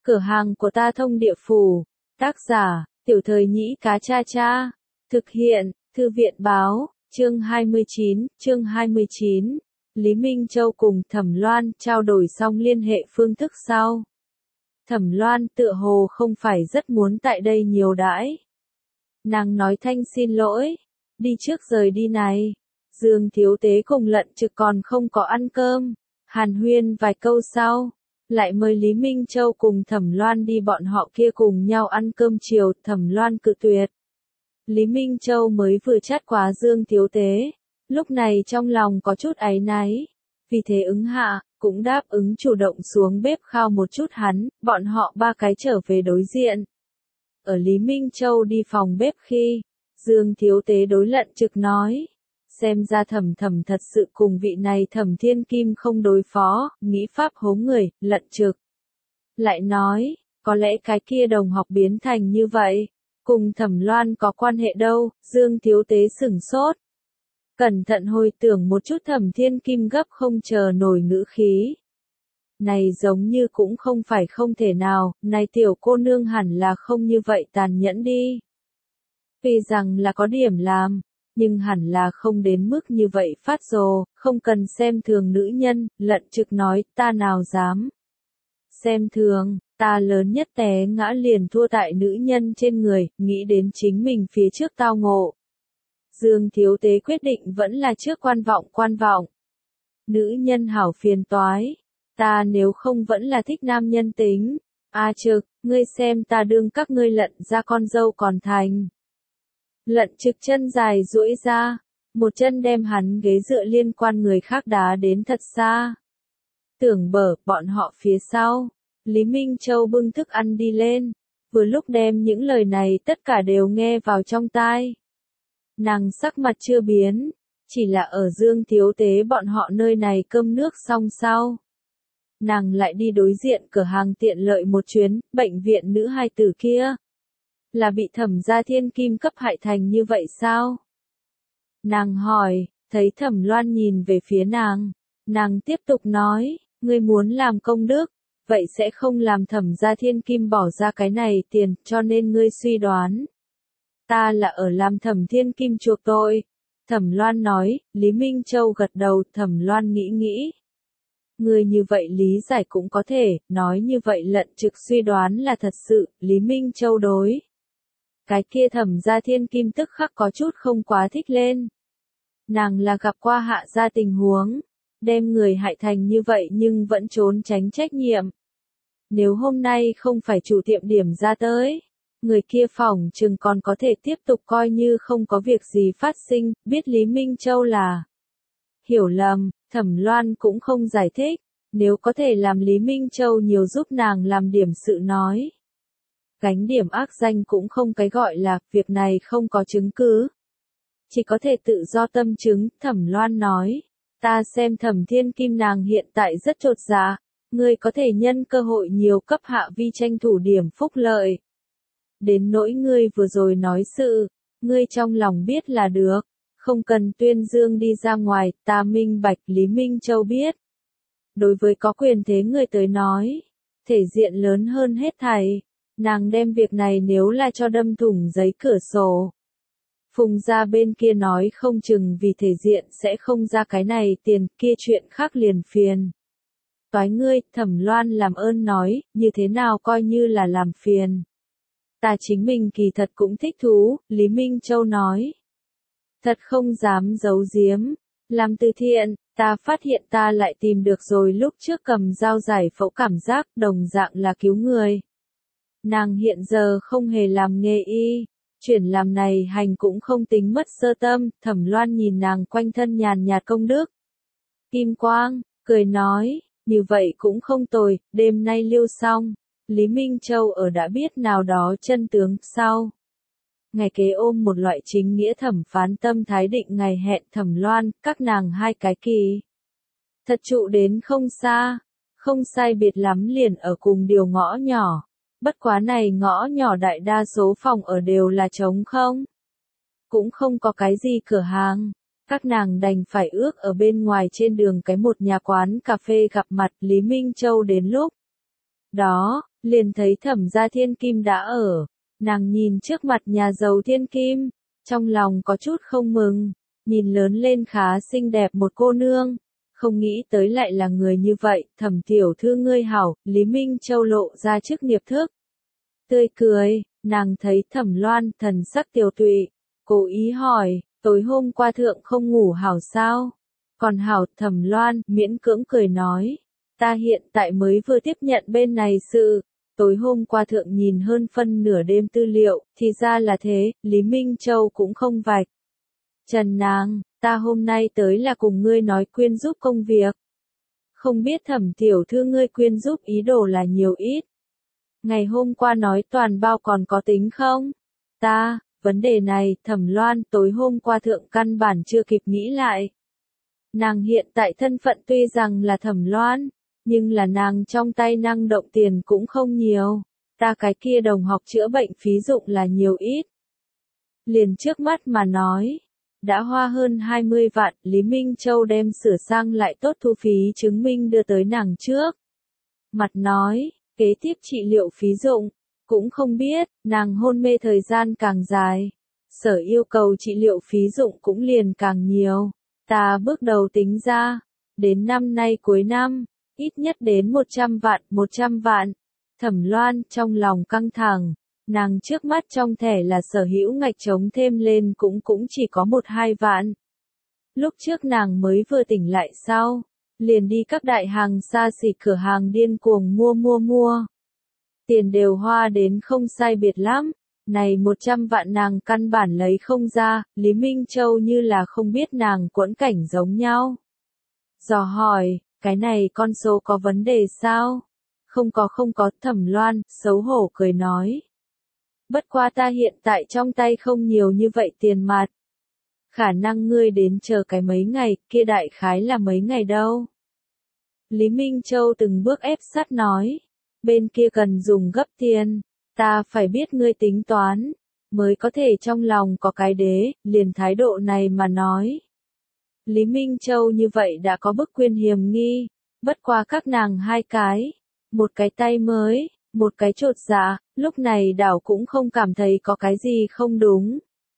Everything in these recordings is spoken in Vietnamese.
Cửa hàng của ta thông địa phủ. Tác giả, Tiểu Thời Nhĩ Cá Cha Cha. Thực hiện, Thư viện Báo, chương 29. Lý Minh Châu cùng Thẩm Loan trao đổi xong liên hệ phương thức sau. Thẩm Loan tựa hồ không phải rất muốn tại đây nhiều đãi. Nàng nói thanh xin lỗi, đi trước rời đi này. Dương Thiếu Tế cùng Lận Trực còn không có ăn cơm. Hàn huyên vài câu sau, lại mời Lý Minh Châu cùng Thẩm Loan đi bọn họ kia cùng nhau ăn cơm chiều. Thẩm Loan cự tuyệt. Lý Minh Châu mới vừa chát quá Dương Thiếu Tế, lúc này trong lòng có chút áy náy, vì thế ứng hạ, cũng đáp ứng chủ động xuống bếp khao một chút hắn. Bọn họ ba cái trở về đối diện. Ở Lý Minh Châu đi phòng bếp khi, Dương Thiếu Tế đối Lận Trực nói, xem ra Thẩm Thẩm thật sự cùng vị này Thẩm Thiên Kim không đối phó, nghĩ pháp hố người. Lận Trực lại nói, có lẽ cái kia đồng học biến thành như vậy, cùng Thẩm Loan có quan hệ đâu. Dương Thiếu Tế sửng sốt, cẩn thận hồi tưởng một chút. Thẩm Thiên Kim gấp không chờ nổi ngữ khí. Này giống như cũng không phải không thể nào, này tiểu cô nương hẳn là không như vậy tàn nhẫn đi. Vì rằng là có điểm làm, nhưng hẳn là không đến mức như vậy phát rồ, không cần xem thường nữ nhân. Lận Trực nói, ta nào dám xem thường, ta lớn nhất té ngã liền thua tại nữ nhân trên người, nghĩ đến chính mình phía trước tao ngộ. Dương Thiếu Tế quyết định vẫn là trước quan vọng. Nữ nhân hảo phiền toái, ta nếu không vẫn là thích nam nhân tính. Trực, ngươi xem ta đương các ngươi Lận ra con dâu còn thành. Lận Trực chân dài duỗi ra, một chân đem hắn ghế dựa liên quan người khác đá đến thật xa. Tưởng bở, bọn họ phía sau, Lý Minh Châu bưng thức ăn đi lên, vừa lúc đem những lời này tất cả đều nghe vào trong tai. Nàng sắc mặt chưa biến, chỉ là ở Dương Thiếu Tế bọn họ nơi này cơm nước xong sau. Nàng lại đi đối diện cửa hàng tiện lợi một chuyến. Bệnh viện nữ hài tử kia là bị Thẩm gia Thiên Kim cấp hại thành như vậy sao? Nàng hỏi, thấy Thẩm Loan nhìn về phía nàng. Nàng tiếp tục nói, ngươi muốn làm công đức, vậy sẽ không làm Thẩm gia Thiên Kim bỏ ra cái này tiền, cho nên ngươi suy đoán. Ta là ở làm Thẩm Thiên Kim chuộc tội. Thẩm Loan nói. Lý Minh Châu gật đầu. Thẩm Loan nghĩ. Người như vậy lý giải cũng có thể, nói như vậy Lận Trực suy đoán là thật sự. Lý Minh Châu đối cái kia Thẩm gia Thiên Kim tức khắc có chút không quá thích lên. Nàng là gặp qua hạ gia tình huống, đem người hại thành như vậy nhưng vẫn trốn tránh trách nhiệm. Nếu hôm nay không phải chủ tiệm điểm ra tới, người kia phỏng chừng còn có thể tiếp tục coi như không có việc gì phát sinh. Biết Lý Minh Châu là hiểu lầm, Thẩm Loan cũng không giải thích, nếu có thể làm Lý Minh Châu nhiều giúp nàng làm điểm sự nói. Gánh điểm ác danh cũng không cái gọi là, việc này không có chứng cứ. Chỉ có thể tự do tâm chứng. Thẩm Loan nói, ta xem Thẩm Thiên Kim nàng hiện tại rất chột dạ, ngươi có thể nhân cơ hội nhiều cấp hạ vi tranh thủ điểm phúc lợi. Đến nỗi ngươi vừa rồi nói sự, ngươi trong lòng biết là được, không cần tuyên dương đi ra ngoài. Ta minh bạch. Lý Minh Châu biết, đối với có quyền thế người tới nói, thể diện lớn hơn hết thảy. Nàng đem việc này nếu là cho đâm thủng giấy cửa sổ, Phùng gia bên kia nói không chừng vì thể diện sẽ không ra cái này tiền, kia chuyện khác liền phiền. Toái ngươi. Thẩm Loan làm ơn nói, như thế nào coi như là làm phiền. Ta chính mình kỳ thật cũng thích thú. Lý Minh Châu nói, thật không dám giấu giếm. Làm từ thiện, ta phát hiện ta lại tìm được rồi lúc trước cầm dao giải phẫu cảm giác, đồng dạng là cứu người. Nàng hiện giờ không hề làm nghề y, chuyển làm này hành cũng không tính mất sơ tâm. Thẩm Loan nhìn nàng quanh thân nhàn nhạt công đức kim quang, cười nói, như vậy cũng không tồi. Đêm nay lưu xong, Lý Minh Châu ở đã biết nào đó chân tướng sau. Ngày kế ôm một loại chính nghĩa thẩm phán tâm thái định ngày hẹn Thẩm Loan, các nàng hai cái kỳ thật trụ đến không xa, không sai biệt lắm liền ở cùng điều ngõ nhỏ. Bất quá này ngõ nhỏ đại đa số phòng ở đều là trống không, cũng không có cái gì cửa hàng. Các nàng đành phải ước ở bên ngoài trên đường cái một nhà quán cà phê gặp mặt. Lý Minh Châu đến lúc đó, liền thấy Thẩm gia Thiên Kim đã ở. Nàng nhìn trước mặt nhà giàu Thiên Kim, trong lòng có chút không mừng, nhìn lớn lên khá xinh đẹp một cô nương, không nghĩ tới lại là người như vậy. Thẩm tiểu thư ngươi hảo. Lý Minh Châu lộ ra chức nghiệp thức tươi cười, nàng thấy Thẩm Loan thần sắc tiều tụy, cố ý hỏi, tối hôm qua thượng không ngủ hảo sao? Còn hảo. Thẩm Loan miễn cưỡng cười nói, ta hiện tại mới vừa tiếp nhận bên này sự, tối hôm qua thượng nhìn hơn phân nửa đêm tư liệu, thì ra là thế. Lý Minh Châu cũng không vạch trần nàng, ta hôm nay tới là cùng ngươi nói quyên giúp công việc. Không biết Thẩm tiểu thư ngươi quyên giúp ý đồ là nhiều ít. Ngày hôm qua nói toàn bao còn có tính không? Vấn đề này, Thẩm Loan tối hôm qua thượng căn bản chưa kịp nghĩ lại. Nàng hiện tại thân phận tuy rằng là Thẩm Loan, nhưng là nàng trong tay năng động tiền cũng không nhiều. Ta cái kia đồng học chữa bệnh phí dụng là nhiều ít. Liền trước mắt mà nói, đã hoa hơn 20 vạn. Lý Minh Châu đem sửa sang lại tốt thu phí chứng minh đưa tới nàng trước. Mặt nói, kế tiếp trị liệu phí dụng, cũng không biết, nàng hôn mê thời gian càng dài, sở yêu cầu trị liệu phí dụng cũng liền càng nhiều. Ta bước đầu tính ra, đến năm nay cuối năm, ít nhất đến 100 vạn. Thẩm Loan trong lòng căng thẳng, nàng trước mắt trong thẻ là sở hữu ngạch trống thêm lên cũng chỉ có 1-2 vạn. Lúc trước nàng mới vừa tỉnh lại sau, liền đi các đại hàng xa xỉ cửa hàng điên cuồng mua. Tiền đều hoa đến không sai biệt lắm, này 100 vạn nàng căn bản lấy không ra. Lý Minh Châu như là không biết nàng quẫn cảnh giống nhau. Dò hỏi, cái này con số có vấn đề sao? Không có. Thẩm Loan xấu hổ cười nói. Bất qua ta hiện tại trong tay không nhiều như vậy tiền mặt. Khả năng ngươi đến chờ cái mấy ngày, kia đại khái là mấy ngày đâu. Lý Minh Châu từng bước ép sát nói. Bên kia cần dùng gấp tiền, ta phải biết ngươi tính toán, mới có thể trong lòng có cái đế. Liền thái độ này mà nói. Lý Minh Châu như vậy đã có bức quyên hiểm nghi, bất qua các nàng hai cái, một cái tay mới, một cái chột dạ, lúc này đảo cũng không cảm thấy có cái gì không đúng.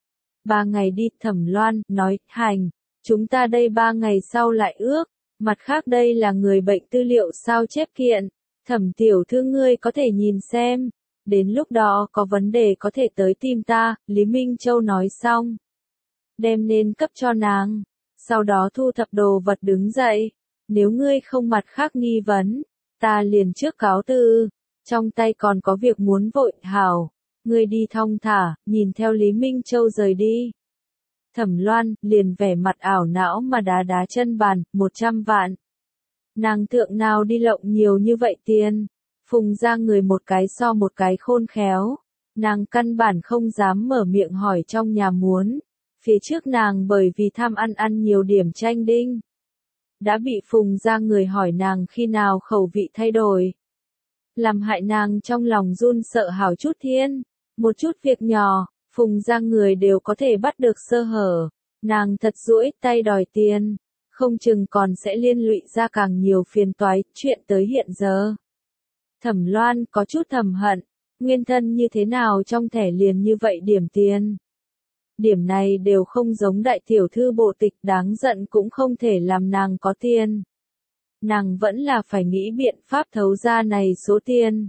3 ngày đi. Thẩm Loan nói, hành, chúng ta đây 3 ngày sau lại ước, mặt khác đây là người bệnh tư liệu sao chép kiện, Thẩm tiểu thư ngươi có thể nhìn xem, đến lúc đó có vấn đề có thể tới tìm ta. Lý Minh Châu nói xong, đem nên cấp cho nàng, sau đó thu thập đồ vật đứng dậy, nếu ngươi không mặt khác nghi vấn, ta liền trước cáo từ, trong tay còn có việc muốn vội. Hảo, ngươi đi thong thả. Nhìn theo Lý Minh Châu rời đi, Thẩm Loan liền vẻ mặt ảo não mà đá chân bàn. 100 vạn. Nàng thượng nào đi lộng nhiều như vậy tiền. Phùng ra người một cái so một cái khôn khéo, nàng căn bản không dám mở miệng hỏi trong nhà muốn. Phía trước nàng bởi vì tham ăn nhiều điểm tranh đinh, đã bị Phùng ra người hỏi nàng khi nào khẩu vị thay đổi, làm hại nàng trong lòng run sợ hảo chút thiên. Một chút việc nhỏ, Phùng ra người đều có thể bắt được sơ hở. Nàng thật duỗi tay đòi tiền, không chừng còn sẽ liên lụy ra càng nhiều phiền toái. Chuyện tới hiện giờ, Thẩm Loan có chút thầm hận, nguyên thân như thế nào trong thẻ liền như vậy điểm tiền. Điểm này đều không giống đại tiểu thư bộ tịch, đáng giận cũng không thể làm nàng có tiền. Nàng vẫn là phải nghĩ biện pháp thấu ra này số tiền.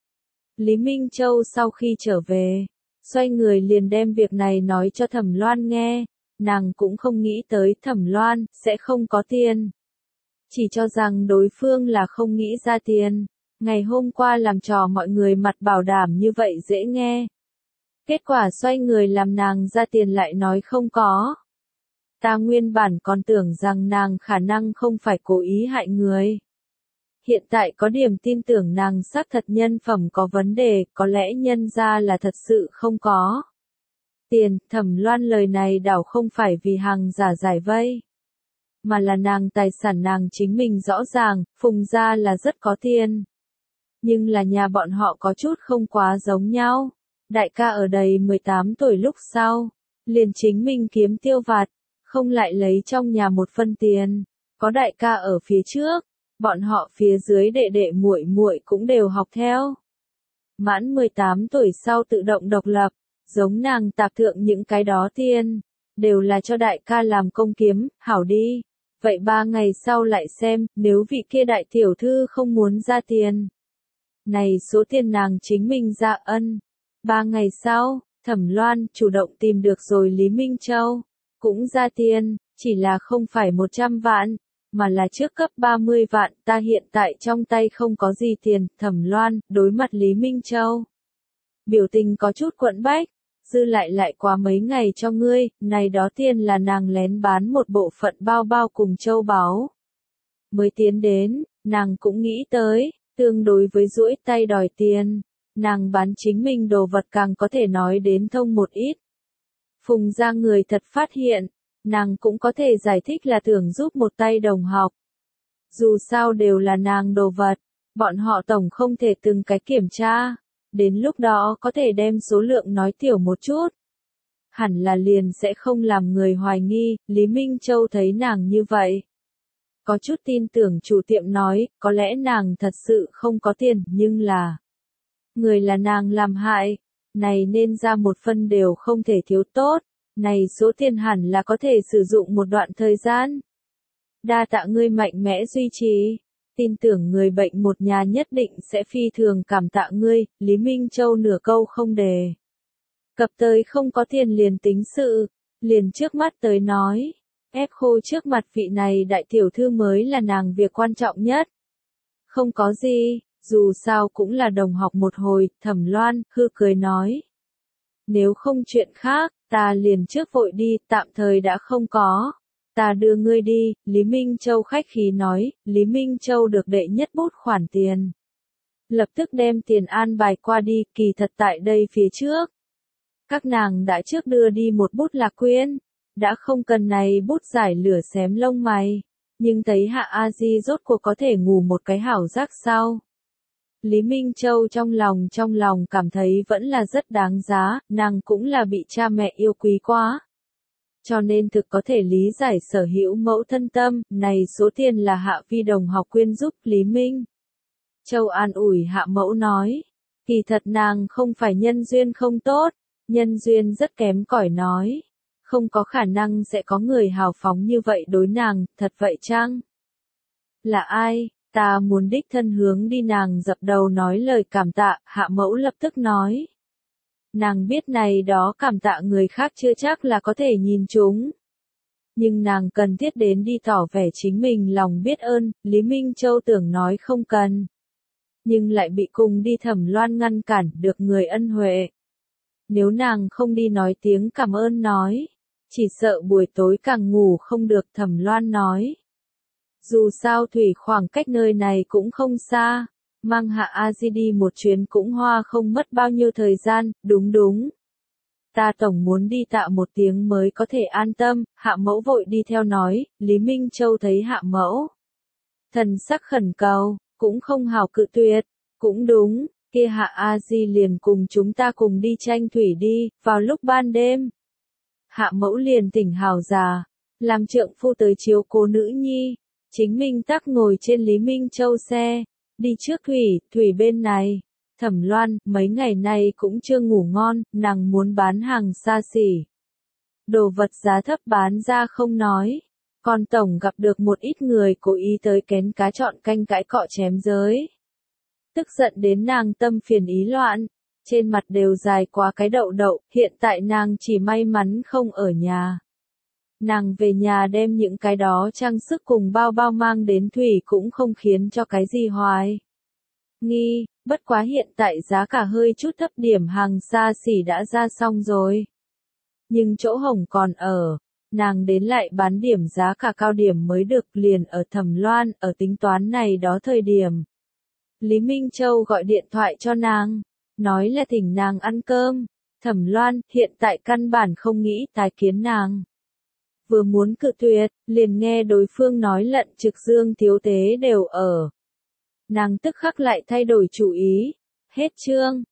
Lý Minh Châu sau khi trở về, xoay người liền đem việc này nói cho Thẩm Loan nghe. Nàng cũng không nghĩ tới Thẩm Loan sẽ không có tiền, chỉ cho rằng đối phương là không nghĩ ra tiền. Ngày hôm qua làm trò mọi người mặt bảo đảm như vậy dễ nghe. Kết quả xoay người làm nàng ra tiền lại nói không có. Ta nguyên bản còn tưởng rằng nàng khả năng không phải cố ý hại người. Hiện tại có điểm tin tưởng nàng xác thật nhân phẩm có vấn đề, có lẽ nhân ra là thật sự không có tiền. Thẩm Loan lời này đảo không phải vì hàng giả giải vây, mà là nàng tài sản nàng chính mình rõ ràng. Phùng gia là rất có tiền, nhưng là nhà bọn họ có chút không quá giống nhau. Đại ca ở đầy 18 tuổi lúc sau, liền chính mình kiếm tiêu vặt, không lại lấy trong nhà một phân tiền. Có đại ca ở phía trước, bọn họ phía dưới đệ đệ muội muội cũng đều học theo. mãn 18 tuổi sau tự động độc lập, giống nàng tạp thượng những cái đó tiền, đều là cho đại ca làm công kiếm, hảo đi. Vậy 3 ngày sau lại xem, nếu vị kia đại tiểu thư không muốn ra tiền. Này số tiền nàng chính mình ra ân. 3 ngày sau, Thẩm Loan chủ động tìm được rồi Lý Minh Châu, cũng ra tiền, chỉ là không phải 100 vạn, mà là trước cấp 30 vạn, ta hiện tại trong tay không có gì tiền. Thẩm Loan đối mặt Lý Minh Châu, biểu tình có chút quẫn bách, dư lại quá mấy ngày cho ngươi, này đó tiền là nàng lén bán một bộ phận bao bao cùng châu báu. Mới tiến đến, nàng cũng nghĩ tới, tương đối với duỗi tay đòi tiền, nàng bán chính mình đồ vật càng có thể nói đến thông một ít. Phùng ra người thật phát hiện, nàng cũng có thể giải thích là tưởng giúp một tay đồng học. Dù sao đều là nàng đồ vật, bọn họ tổng không thể từng cái kiểm tra, đến lúc đó có thể đem số lượng nói tiểu một chút. Hẳn là liền sẽ không làm người hoài nghi. Lý Minh Châu thấy nàng như vậy, có chút tin tưởng chủ tiệm nói, có lẽ nàng thật sự không có tiền, nhưng là người là nàng làm hại, này nên ra một phân đều không thể thiếu tốt, này số tiền hẳn là có thể sử dụng một đoạn thời gian. Đa tạ ngươi mạnh mẽ duy trì, tin tưởng người bệnh một nhà nhất định sẽ phi thường cảm tạ ngươi. Lý Minh Châu nửa câu không đề cập tới không có tiền liền tính sự, liền trước mắt tới nói, ép khô trước mặt vị này đại tiểu thư mới là nàng việc quan trọng nhất. Không có gì, dù sao cũng là đồng học một hồi. Thẩm Loan hư cười nói, nếu không chuyện khác, ta liền trước vội đi, tạm thời đã không có. Ta đưa ngươi đi. Lý Minh Châu khách khí nói. Lý Minh Châu được đệ nhất bút khoản tiền, lập tức đem tiền an bài qua đi. Kỳ thật tại đây phía trước, các nàng đã trước đưa đi một bút Lạc Quyên, đã không cần này bút giải lửa xém lông mày, nhưng thấy Hạ A Di rốt cuộc có thể ngủ một cái hảo giác sau. Lý Minh Châu trong lòng cảm thấy vẫn là rất đáng giá, nàng cũng là bị cha mẹ yêu quý quá, cho nên thực có thể lý giải sở hữu mẫu thân tâm. Này số tiền là Hạ Vi đồng học quyên giúp. Lý Minh Châu an ủi Hạ mẫu nói, kỳ thật nàng không phải nhân duyên không tốt, nhân duyên rất kém cỏi nói, không có khả năng sẽ có người hào phóng như vậy đối nàng. Thật vậy chăng? Là ai? Ta muốn đích thân hướng đi. Nàng dập đầu nói lời cảm tạ. Hạ mẫu lập tức nói, nàng biết này đó cảm tạ người khác chưa chắc là có thể nhìn chúng, nhưng nàng cần thiết đến đi tỏ vẻ chính mình lòng biết ơn. Lý Minh Châu tưởng nói không cần, nhưng lại bị cùng đi Thẩm Loan ngăn cản. Được người ân huệ, nếu nàng không đi nói tiếng cảm ơn nói, chỉ sợ buổi tối càng ngủ không được. Thẩm Loan nói, dù sao thủy khoảng cách nơi này cũng không xa, mang Hạ A Di đi một chuyến cũng hoa không mất bao nhiêu thời gian. Đúng, ta tổng muốn đi tạ một tiếng mới có thể an tâm. Hạ mẫu vội đi theo nói. Lý Minh Châu thấy Hạ mẫu thần sắc khẩn cầu, cũng không hảo cự tuyệt. Cũng đúng, kia Hạ A Di liền cùng chúng ta cùng đi tranh thủy đi. Vào lúc ban đêm, Hạ mẫu liền tỉnh hào già, làm trượng phu tới chiếu cố nữ nhi, chính mình tắc ngồi trên Lý Minh Châu xe, đi trước thủy bên này. Thẩm Loan mấy ngày nay cũng chưa ngủ ngon, nàng muốn bán hàng xa xỉ, đồ vật giá thấp bán ra không nói, còn tổng gặp được một ít người cố ý tới kén cá chọn canh cãi cọ chém giới. Tức giận đến nàng tâm phiền ý loạn, trên mặt đều dài quá cái đậu đậu. Hiện tại nàng chỉ may mắn không ở nhà. Nàng về nhà đem những cái đó trang sức cùng bao bao mang đến thủy cũng không khiến cho cái gì hoài nghi, bất quá hiện tại giá cả hơi chút thấp điểm hàng xa xỉ đã ra xong rồi. Nhưng chỗ hổng còn ở, nàng đến lại bán điểm giá cả cao điểm mới được. Liền ở Thẩm Loan ở tính toán này đó thời điểm, Lý Minh Châu gọi điện thoại cho nàng, nói là thỉnh nàng ăn cơm. Thẩm Loan hiện tại căn bản không nghĩ tái kiến nàng. Vừa muốn cự tuyệt, liền nghe đối phương nói Lận Trực Dương Thiếu Tế đều ở. Nàng tức khắc lại thay đổi chủ ý. Hết chương.